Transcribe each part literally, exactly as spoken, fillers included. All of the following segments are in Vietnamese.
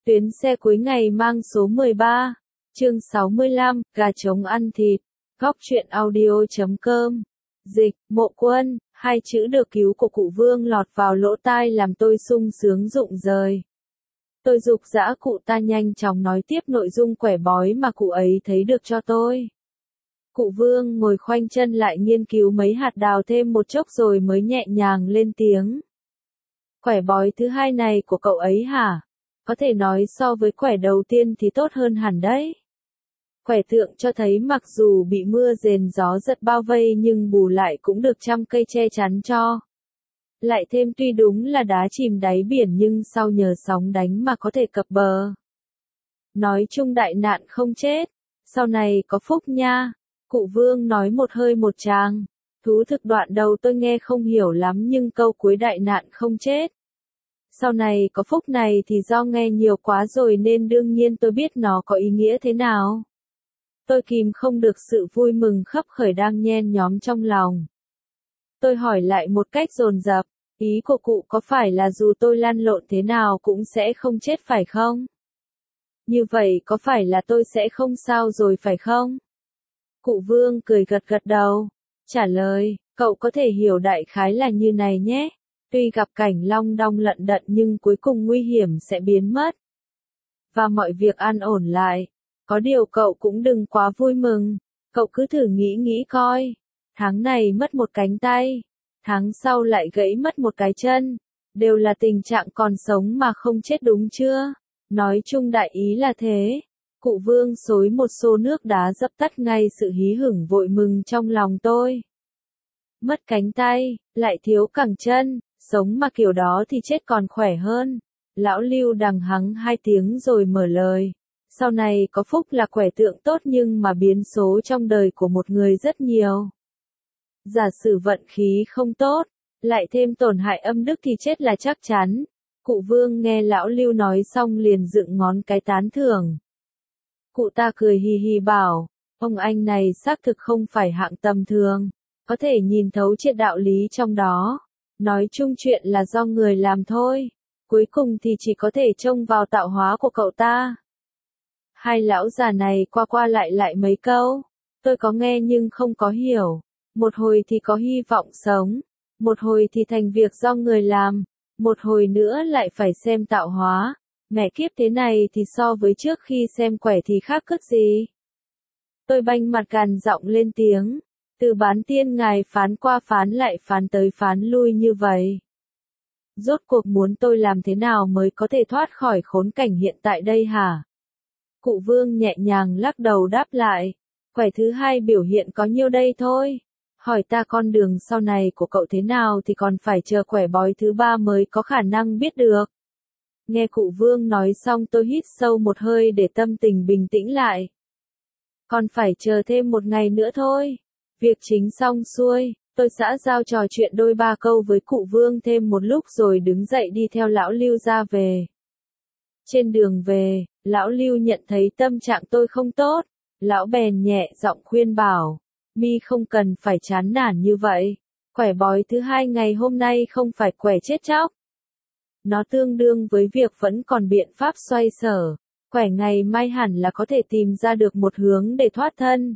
Tuyến xe cuối ngày mang số mười ba, chương sáu mươi lăm, gà trống ăn thịt, góc truyện audio chấm com. Dịch, Mộ Quân, hai chữ được cứu của cụ Vương lọt vào lỗ tai làm tôi sung sướng rụng rời. Tôi giục giã cụ ta nhanh chóng nói tiếp nội dung quẻ bói mà cụ ấy thấy được cho tôi. Cụ Vương ngồi khoanh chân lại nghiên cứu mấy hạt đào thêm một chốc rồi mới nhẹ nhàng lên tiếng. Quẻ bói thứ hai này của cậu ấy hả? Có thể nói so với quẻ đầu tiên thì tốt hơn hẳn đấy. Quẻ tượng cho thấy mặc dù bị mưa rền gió giật bao vây nhưng bù lại cũng được trăm cây che chắn cho. Lại thêm tuy đúng là đá chìm đáy biển nhưng sau nhờ sóng đánh mà có thể cập bờ. Nói chung đại nạn không chết, sau này có phúc nha. Cụ Vương nói một hơi một tràng. Thú thực đoạn đầu tôi nghe không hiểu lắm nhưng câu cuối đại nạn không chết. Sau này có phúc này thì do nghe nhiều quá rồi nên đương nhiên tôi biết nó có ý nghĩa thế nào. Tôi kìm không được sự vui mừng khấp khởi đang nhen nhóm trong lòng. Tôi hỏi lại một cách dồn dập, ý của cụ có phải là dù tôi lăn lộn thế nào cũng sẽ không chết phải không? Như vậy có phải là tôi sẽ không sao rồi phải không? Cụ Vương cười gật gật đầu, trả lời, cậu có thể hiểu đại khái là như này nhé. Tuy gặp cảnh long đong lận đận nhưng cuối cùng nguy hiểm sẽ biến mất. Và mọi việc an ổn lại. Có điều cậu cũng đừng quá vui mừng. Cậu cứ thử nghĩ nghĩ coi. Tháng này mất một cánh tay. Tháng sau lại gãy mất một cái chân. Đều là tình trạng còn sống mà không chết đúng chưa? Nói chung đại ý là thế. Cụ Vương xối một xô nước đá dập tắt ngay sự hí hửng vội mừng trong lòng tôi. Mất cánh tay, lại thiếu cẳng chân. Sống mà kiểu đó thì chết còn khỏe hơn. Lão Lưu đằng hắng hai tiếng rồi mở lời. Sau này có phúc là quẻ tượng tốt nhưng mà biến số trong đời của một người rất nhiều. Giả sử vận khí không tốt, lại thêm tổn hại âm đức thì chết là chắc chắn. Cụ Vương nghe lão Lưu nói xong liền dựng ngón cái tán thưởng. Cụ ta cười hì hì bảo, ông anh này xác thực không phải hạng tầm thường, có thể nhìn thấu triệt đạo lý trong đó. Nói chung chuyện là do người làm thôi, cuối cùng thì chỉ có thể trông vào tạo hóa của cậu ta. Hai lão già này qua qua lại lại mấy câu, tôi có nghe nhưng không có hiểu. Một hồi thì có hy vọng sống, một hồi thì thành việc do người làm, một hồi nữa lại phải xem tạo hóa. Mẹ kiếp thế này thì so với trước khi xem quẻ thì khác cất gì. Tôi banh mặt gằn giọng lên tiếng. Từ bán tiên ngài phán qua phán lại phán tới phán lui như vậy. Rốt cuộc muốn tôi làm thế nào mới có thể thoát khỏi khốn cảnh hiện tại đây hả? Cụ Vương nhẹ nhàng lắc đầu đáp lại. Quẻ thứ hai biểu hiện có nhiêu đây thôi. Hỏi ta con đường sau này của cậu thế nào thì còn phải chờ quẻ bói thứ ba mới có khả năng biết được. Nghe cụ Vương nói xong tôi hít sâu một hơi để tâm tình bình tĩnh lại. Còn phải chờ thêm một ngày nữa thôi. Việc chính xong xuôi, tôi xã giao trò chuyện đôi ba câu với cụ Vương thêm một lúc rồi đứng dậy đi theo lão Lưu ra về. Trên đường về, lão Lưu nhận thấy tâm trạng tôi không tốt, lão bèn nhẹ giọng khuyên bảo, mi không cần phải chán nản như vậy, quẻ bói thứ hai ngày hôm nay không phải quẻ chết chóc. Nó tương đương với việc vẫn còn biện pháp xoay sở, quẻ ngày mai hẳn là có thể tìm ra được một hướng để thoát thân.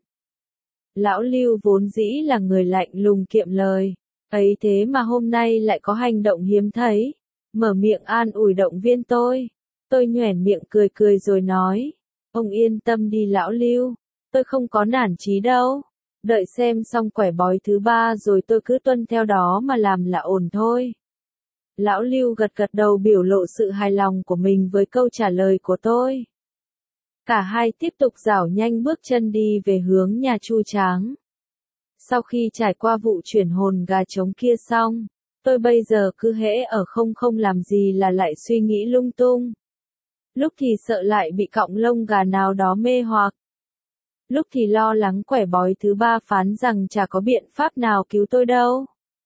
Lão Lưu vốn dĩ là người lạnh lùng kiệm lời, ấy thế mà hôm nay lại có hành động hiếm thấy, mở miệng an ủi động viên tôi. Tôi nhoẻn miệng cười cười rồi nói, ông yên tâm đi lão Lưu, tôi không có nản chí đâu, đợi xem xong quẻ bói thứ ba rồi tôi cứ tuân theo đó mà làm là ổn thôi. Lão Lưu gật gật đầu biểu lộ sự hài lòng của mình với câu trả lời của tôi. Cả hai tiếp tục rảo nhanh bước chân đi về hướng nhà Chu Tráng. Sau khi trải qua vụ chuyển hồn gà trống kia xong, tôi bây giờ cứ hễ ở không không làm gì là lại suy nghĩ lung tung. Lúc thì sợ lại bị cọng lông gà nào đó mê hoặc. Lúc thì lo lắng quẻ bói thứ ba phán rằng chả có biện pháp nào cứu tôi đâu.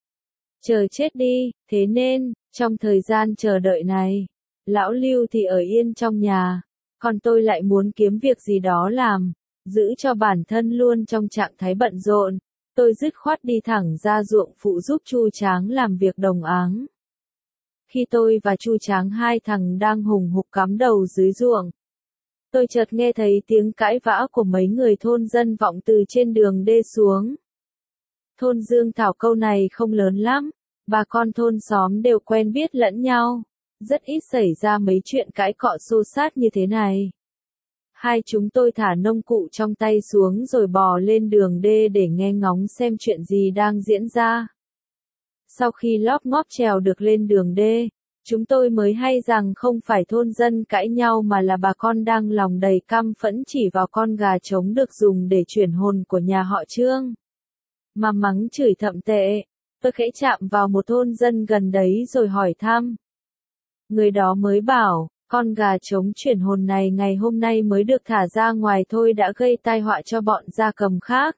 Chờ chết đi, thế nên, trong thời gian chờ đợi này, lão Lưu thì ở yên trong nhà. Còn tôi lại muốn kiếm việc gì đó làm, giữ cho bản thân luôn trong trạng thái bận rộn. Tôi dứt khoát đi thẳng ra ruộng phụ giúp Chu Tráng làm việc đồng áng. Khi tôi và Chu Tráng hai thằng đang hùng hục cắm đầu dưới ruộng, tôi chợt nghe thấy tiếng cãi vã của mấy người thôn dân vọng từ trên đường đê xuống. Thôn Dương Thảo câu này không lớn lắm, bà con thôn xóm đều quen biết lẫn nhau, rất ít xảy ra mấy chuyện cãi cọ xô xát như thế này. Hai chúng tôi thả nông cụ trong tay xuống rồi bò lên đường đê để nghe ngóng xem chuyện gì đang diễn ra. Sau khi lóp ngóp trèo được lên đường đê, chúng tôi mới hay rằng không phải thôn dân cãi nhau mà là bà con đang lòng đầy căm phẫn chỉ vào con gà trống được dùng để chuyển hồn của nhà họ Trương. Mà mắng chửi thậm tệ, tôi khẽ chạm vào một thôn dân gần đấy rồi hỏi thăm. Người đó mới bảo, con gà trống chuyển hồn này ngày hôm nay mới được thả ra ngoài thôi đã gây tai họa cho bọn gia cầm khác.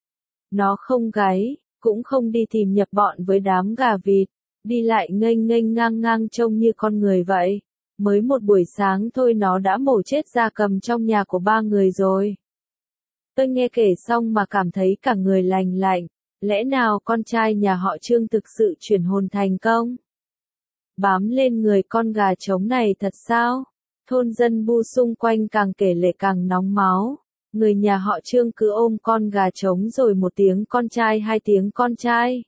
Nó không gáy, cũng không đi tìm nhập bọn với đám gà vịt, đi lại nghênh nghênh ngang ngang trông như con người vậy. Mới một buổi sáng thôi nó đã mổ chết gia cầm trong nhà của ba người rồi. Tôi nghe kể xong mà cảm thấy cả người lành lạnh, lẽ nào con trai nhà họ Trương thực sự chuyển hồn thành công? Bám lên người con gà trống này thật sao? Thôn dân bu xung quanh càng kể lể càng nóng máu. Người nhà họ Trương cứ ôm con gà trống rồi một tiếng con trai hai tiếng con trai.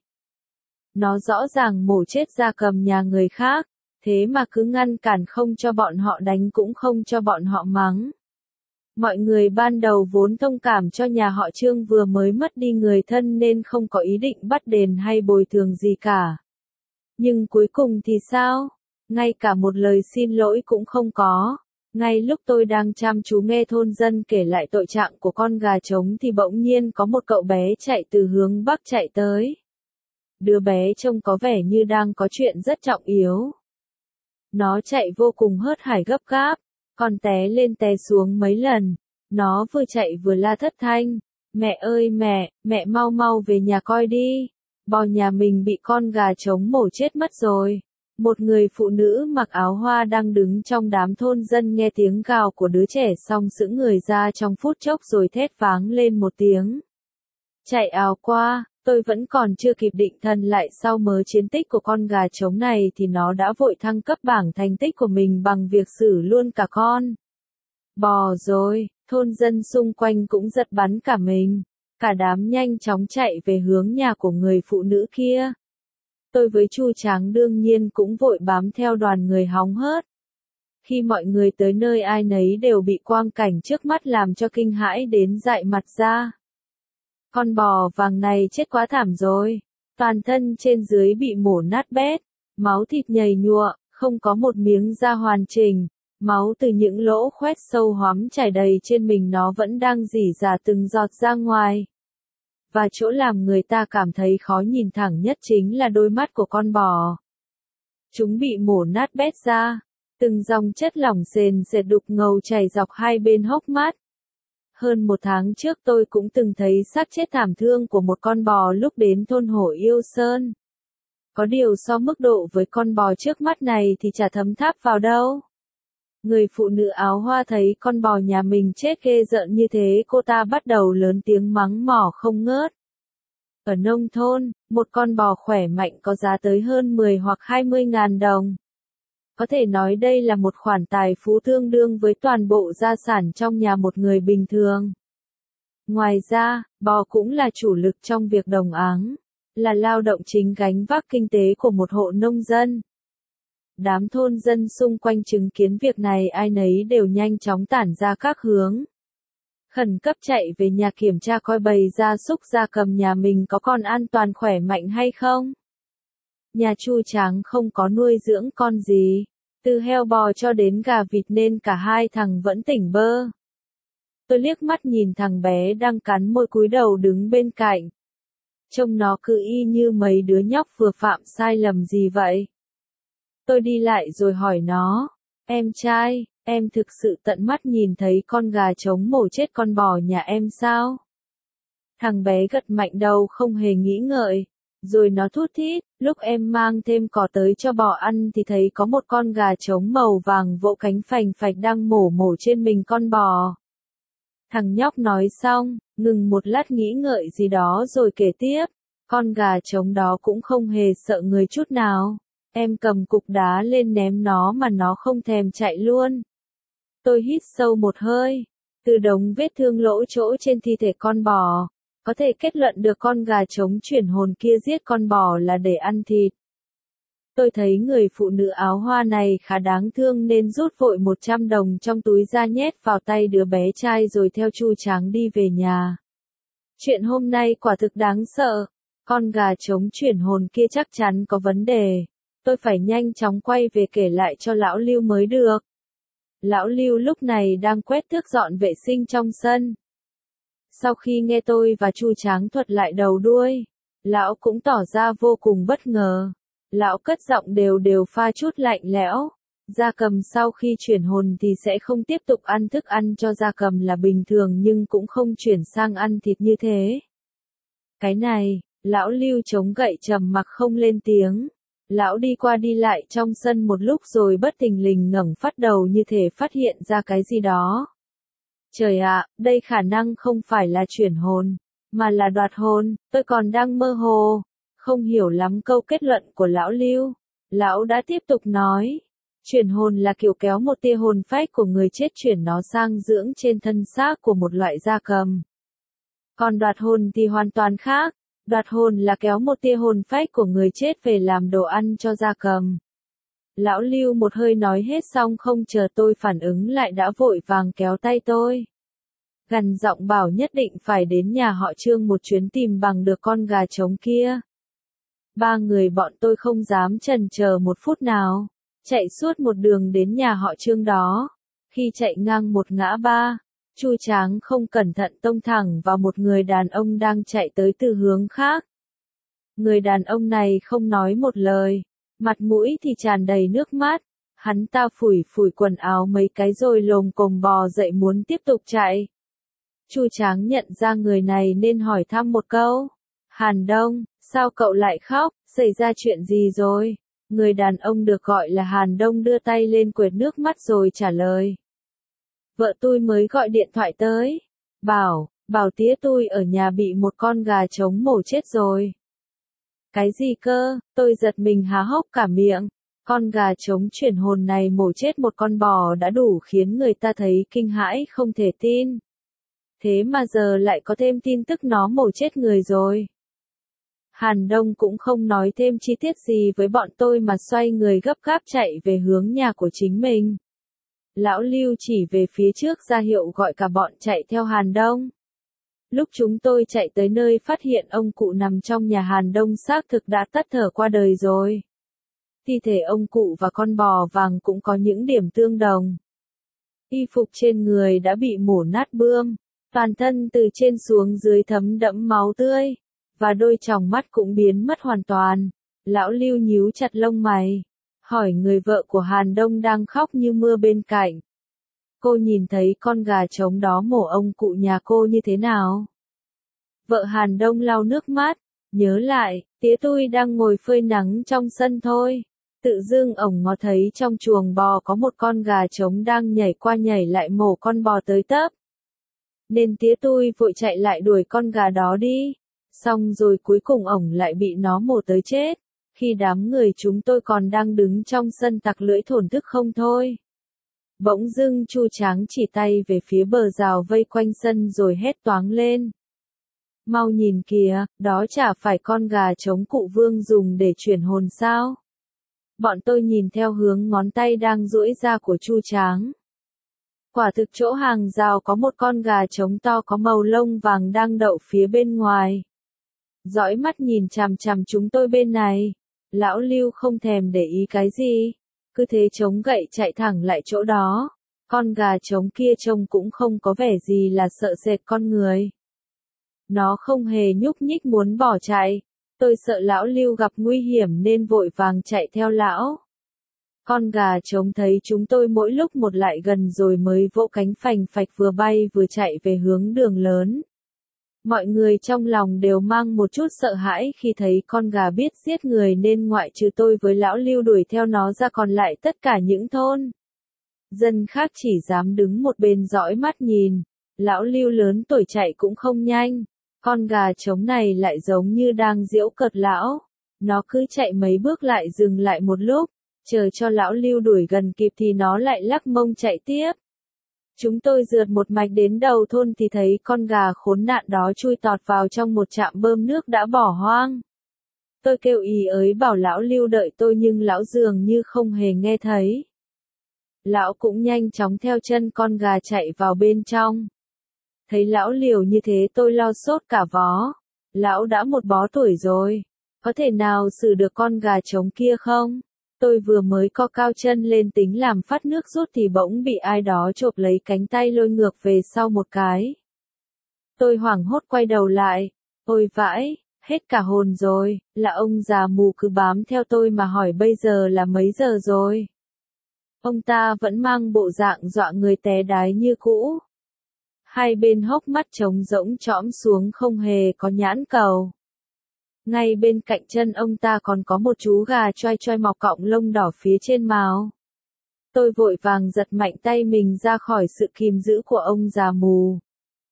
Nó rõ ràng mổ chết gia cầm nhà người khác, thế mà cứ ngăn cản không cho bọn họ đánh cũng không cho bọn họ mắng. Mọi người ban đầu vốn thông cảm cho nhà họ Trương vừa mới mất đi người thân nên không có ý định bắt đền hay bồi thường gì cả. Nhưng cuối cùng thì sao? Ngay cả một lời xin lỗi cũng không có. Ngay lúc tôi đang chăm chú nghe thôn dân kể lại tội trạng của con gà trống thì bỗng nhiên có một cậu bé chạy từ hướng bắc chạy tới. Đứa bé trông có vẻ như đang có chuyện rất trọng yếu. Nó chạy vô cùng hớt hải gấp gáp, còn té lên té xuống mấy lần. Nó vừa chạy vừa la thất thanh. Mẹ ơi mẹ, mẹ mau mau về nhà coi đi. Bò nhà mình bị con gà trống mổ chết mất rồi. Một người phụ nữ mặc áo hoa đang đứng trong đám thôn dân nghe tiếng gào của đứa trẻ xong sững người ra trong phút chốc rồi thét váng lên một tiếng. Chạy ào qua, tôi vẫn còn chưa kịp định thần lại sau mớ chiến tích của con gà trống này thì nó đã vội thăng cấp bảng thành tích của mình bằng việc xử luôn cả con bò rồi. Thôn dân xung quanh cũng giật bắn cả mình. Cả đám nhanh chóng chạy về hướng nhà của người phụ nữ kia. Tôi với Chu Tráng đương nhiên cũng vội bám theo đoàn người hóng hớt. Khi mọi người tới nơi ai nấy đều bị quang cảnh trước mắt làm cho kinh hãi đến dại mặt ra. Con bò vàng này chết quá thảm rồi. Toàn thân trên dưới bị mổ nát bét, máu thịt nhầy nhụa, không có một miếng da hoàn chỉnh. Máu từ những lỗ khoét sâu hoắm chảy đầy trên mình nó vẫn đang rỉ rả từng giọt ra ngoài. Và chỗ làm người ta cảm thấy khó nhìn thẳng nhất chính là đôi mắt của con bò. Chúng bị mổ nát bét ra, từng dòng chất lỏng sền sệt đục ngầu chảy dọc hai bên hốc mắt. Hơn một tháng trước tôi cũng từng thấy xác chết thảm thương của một con bò lúc đến thôn Hổ Yêu Sơn. Có điều so mức độ với con bò trước mắt này thì chả thấm tháp vào đâu. Người phụ nữ áo hoa thấy con bò nhà mình chết ghê rợn như thế cô ta bắt đầu lớn tiếng mắng mỏ không ngớt. Ở nông thôn, một con bò khỏe mạnh có giá tới hơn mười hoặc hai mươi ngàn đồng. Có thể nói đây là một khoản tài phú tương đương với toàn bộ gia sản trong nhà một người bình thường. Ngoài ra, bò cũng là chủ lực trong việc đồng áng, là lao động chính gánh vác kinh tế của một hộ nông dân. Đám thôn dân xung quanh chứng kiến việc này ai nấy đều nhanh chóng tản ra các hướng. Khẩn cấp chạy về nhà kiểm tra coi bầy gia súc gia cầm nhà mình có còn an toàn khỏe mạnh hay không. Nhà Chu Tráng không có nuôi dưỡng con gì, từ heo bò cho đến gà vịt nên cả hai thằng vẫn tỉnh bơ. Tôi liếc mắt nhìn thằng bé đang cắn môi cúi đầu đứng bên cạnh. Trông nó cứ y như mấy đứa nhóc vừa phạm sai lầm gì vậy. Tôi đi lại rồi hỏi nó, em trai, em thực sự tận mắt nhìn thấy con gà trống mổ chết con bò nhà em sao? Thằng bé gật mạnh đầu không hề nghĩ ngợi, rồi nó thút thít, lúc em mang thêm cỏ tới cho bò ăn thì thấy có một con gà trống màu vàng vỗ cánh phành phạch đang mổ mổ trên mình con bò. Thằng nhóc nói xong, ngừng một lát nghĩ ngợi gì đó rồi kể tiếp, con gà trống đó cũng không hề sợ người chút nào. Em cầm cục đá lên ném nó mà nó không thèm chạy luôn. Tôi hít sâu một hơi. Từ đống vết thương lỗ chỗ trên thi thể con bò, có thể kết luận được con gà trống chuyển hồn kia giết con bò là để ăn thịt. Tôi thấy người phụ nữ áo hoa này khá đáng thương nên rút vội một trăm đồng trong túi ra nhét vào tay đứa bé trai rồi theo Chu Tráng đi về nhà. Chuyện hôm nay quả thực đáng sợ. Con gà trống chuyển hồn kia chắc chắn có vấn đề. Tôi phải nhanh chóng quay về kể lại cho lão Lưu mới được. Lão Lưu lúc này đang quét tước dọn vệ sinh trong sân. Sau khi nghe tôi và Chu Tráng thuật lại đầu đuôi, lão cũng tỏ ra vô cùng bất ngờ. Lão cất giọng đều đều pha chút lạnh lẽo. Gia cầm sau khi chuyển hồn thì sẽ không tiếp tục ăn thức ăn cho gia cầm là bình thường nhưng cũng không chuyển sang ăn thịt như thế. Cái này, lão Lưu chống gậy trầm mặc không lên tiếng. Lão đi qua đi lại trong sân một lúc rồi bất thình lình ngẩng phát đầu như thể phát hiện ra cái gì đó. Trời ạ, đây khả năng không phải là chuyển hồn, mà là đoạt hồn, tôi còn đang mơ hồ, không hiểu lắm câu kết luận của lão Lưu. Lão đã tiếp tục nói, chuyển hồn là kiểu kéo một tia hồn phách của người chết chuyển nó sang dưỡng trên thân xác của một loại gia cầm. Còn đoạt hồn thì hoàn toàn khác. Đoạt hồn là kéo một tia hồn phách của người chết về làm đồ ăn cho gia cầm. Lão Lưu một hơi nói hết xong không chờ tôi phản ứng lại đã vội vàng kéo tay tôi. Gằn giọng bảo nhất định phải đến nhà họ Trương một chuyến tìm bằng được con gà trống kia. Ba người bọn tôi không dám chần chờ một phút nào, chạy suốt một đường đến nhà họ Trương đó. Khi chạy ngang một ngã ba, Chu Tráng không cẩn thận tông thẳng vào một người đàn ông đang chạy tới từ hướng khác. Người đàn ông này không nói một lời, mặt mũi thì tràn đầy nước mắt, hắn ta phủi phủi quần áo mấy cái rồi lồm cồm bò dậy muốn tiếp tục chạy. Chu Tráng nhận ra người này nên hỏi thăm một câu. Hàn Đông, sao cậu lại khóc, xảy ra chuyện gì rồi? Người đàn ông được gọi là Hàn Đông đưa tay lên quệt nước mắt rồi trả lời. Vợ tôi mới gọi điện thoại tới. Bảo, bảo tía tôi ở nhà bị một con gà trống mổ chết rồi. Cái gì cơ, tôi giật mình há hốc cả miệng. Con gà trống chuyển hồn này mổ chết một con bò đã đủ khiến người ta thấy kinh hãi không thể tin. Thế mà giờ lại có thêm tin tức nó mổ chết người rồi. Hàn Đông cũng không nói thêm chi tiết gì với bọn tôi mà xoay người gấp gáp chạy về hướng nhà của chính mình. Lão Lưu chỉ về phía trước ra hiệu gọi cả bọn chạy theo Hàn Đông. Lúc chúng tôi chạy tới nơi phát hiện ông cụ nằm trong nhà Hàn Đông xác thực đã tắt thở qua đời rồi. Thi thể ông cụ và con bò vàng cũng có những điểm tương đồng. Y phục trên người đã bị mổ nát bươm, toàn thân từ trên xuống dưới thấm đẫm máu tươi, và đôi tròng mắt cũng biến mất hoàn toàn. Lão Lưu nhíu chặt lông mày, hỏi người vợ của Hàn Đông đang khóc như mưa bên cạnh. Cô nhìn thấy con gà trống đó mổ ông cụ nhà cô như thế nào? Vợ Hàn Đông lau nước mắt, nhớ lại, tía tôi đang ngồi phơi nắng trong sân thôi. Tự dưng ổng ngó thấy trong chuồng bò có một con gà trống đang nhảy qua nhảy lại mổ con bò tới tấp. Nên tía tôi vội chạy lại đuổi con gà đó đi. Xong rồi cuối cùng ổng lại bị nó mổ tới chết. Khi đám người chúng tôi còn đang đứng trong sân tặc lưỡi thổn thức không thôi. Bỗng dưng Chu Tráng chỉ tay về phía bờ rào vây quanh sân rồi hét toáng lên. Mau nhìn kìa, đó chả phải con gà trống cụ Vương dùng để chuyển hồn sao? Bọn tôi nhìn theo hướng ngón tay đang duỗi ra của Chu Tráng. Quả thực chỗ hàng rào có một con gà trống to có màu lông vàng đang đậu phía bên ngoài. Dõi mắt nhìn chằm chằm chúng tôi bên này. Lão Lưu không thèm để ý cái gì. Cứ thế chống gậy chạy thẳng lại chỗ đó. Con gà trống kia trông cũng không có vẻ gì là sợ sệt con người. Nó không hề nhúc nhích muốn bỏ chạy. Tôi sợ lão Lưu gặp nguy hiểm nên vội vàng chạy theo lão. Con gà trống thấy chúng tôi mỗi lúc một lại gần rồi mới vỗ cánh phành phạch vừa bay vừa chạy về hướng đường lớn. Mọi người trong lòng đều mang một chút sợ hãi khi thấy con gà biết giết người nên ngoại trừ tôi với lão Lưu đuổi theo nó ra còn lại tất cả những thôn dân khác chỉ dám đứng một bên dõi mắt nhìn. Lão Lưu lớn tuổi chạy cũng không nhanh. Con gà trống này lại giống như đang giễu cợt lão. Nó cứ chạy mấy bước lại dừng lại một lúc, chờ cho lão Lưu đuổi gần kịp thì nó lại lắc mông chạy tiếp. Chúng tôi rượt một mạch đến đầu thôn thì thấy con gà khốn nạn đó chui tọt vào trong một trạm bơm nước đã bỏ hoang. Tôi kêu ý ới bảo lão Lưu đợi tôi nhưng lão dường như không hề nghe thấy. Lão cũng nhanh chóng theo chân con gà chạy vào bên trong. Thấy lão liều như thế tôi lo sốt cả vó. Lão đã một bó tuổi rồi. Có thể nào xử được con gà trống kia không? Tôi vừa mới co cao chân lên tính làm phát nước rút thì bỗng bị ai đó chộp lấy cánh tay lôi ngược về sau một cái. Tôi hoảng hốt quay đầu lại. Ôi vãi, hết cả hồn rồi, là ông già mù cứ bám theo tôi mà hỏi bây giờ là mấy giờ rồi. Ông ta vẫn mang bộ dạng dọa người té đái như cũ. Hai bên hốc mắt trống rỗng trõm xuống không hề có nhãn cầu. Ngay bên cạnh chân ông ta còn có một chú gà choai choai mọc cọng lông đỏ phía trên mào. Tôi vội vàng giật mạnh tay mình ra khỏi sự kìm giữ của ông già mù.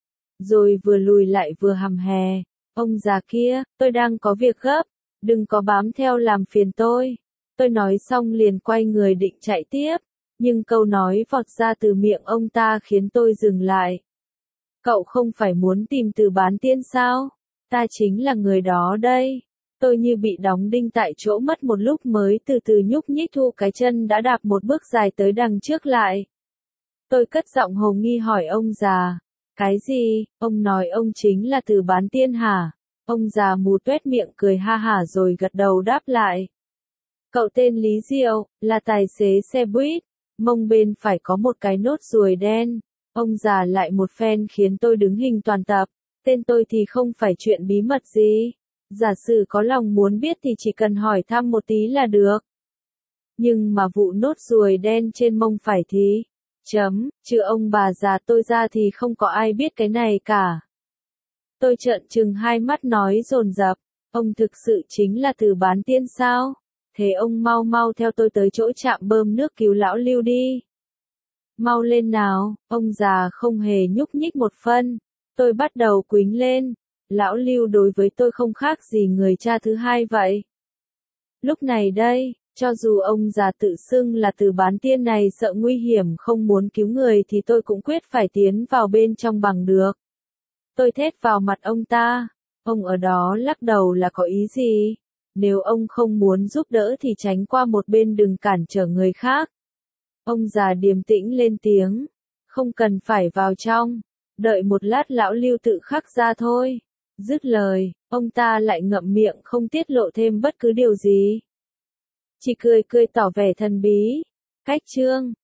Rồi vừa lùi lại vừa hằm hè. Ông già kia, tôi đang có việc gấp, đừng có bám theo làm phiền tôi. Tôi nói xong liền quay người định chạy tiếp, nhưng câu nói vọt ra từ miệng ông ta khiến tôi dừng lại. Cậu không phải muốn tìm Từ Bán Tiên sao? Ta chính là người đó đây. Tôi như bị đóng đinh tại chỗ mất một lúc mới từ từ nhúc nhích thu cái chân đã đạp một bước dài tới đằng trước lại. Tôi cất giọng hồ nghi hỏi ông già. Cái gì? Ông nói ông chính là Từ Bán Tiên hả? Ông già mù tuét miệng cười ha hả rồi gật đầu đáp lại. Cậu tên Lý Diệu, là tài xế xe buýt, mông bên phải có một cái nốt ruồi đen. Ông già lại một phen khiến tôi đứng hình toàn tập. Tên tôi thì không phải chuyện bí mật gì. Giả sử có lòng muốn biết thì chỉ cần hỏi thăm một tí là được. Nhưng mà vụ nốt ruồi đen trên mông phải thì... Chấm, chứ ông bà già tôi ra thì không có ai biết cái này cả. Tôi trợn trừng hai mắt nói dồn dập, ông thực sự chính là Từ Bán Tiên sao? Thế ông mau mau theo tôi tới chỗ trạm bơm nước cứu lão Lưu đi. Mau lên nào, ông già không hề nhúc nhích một phân. Tôi bắt đầu quýnh lên, lão Lưu đối với tôi không khác gì người cha thứ hai vậy. Lúc này đây, cho dù ông già tự xưng là Từ Bán Tiên này sợ nguy hiểm không muốn cứu người thì tôi cũng quyết phải tiến vào bên trong bằng được. Tôi thét vào mặt ông ta, ông ở đó lắc đầu là có ý gì? Nếu ông không muốn giúp đỡ thì tránh qua một bên đừng cản trở người khác. Ông già điềm tĩnh lên tiếng, không cần phải vào trong, đợi một lát lão Lưu tự khắc ra thôi. Dứt lời, ông ta lại ngậm miệng không tiết lộ thêm bất cứ điều gì. Chỉ cười cười tỏ vẻ thần bí. Cách chương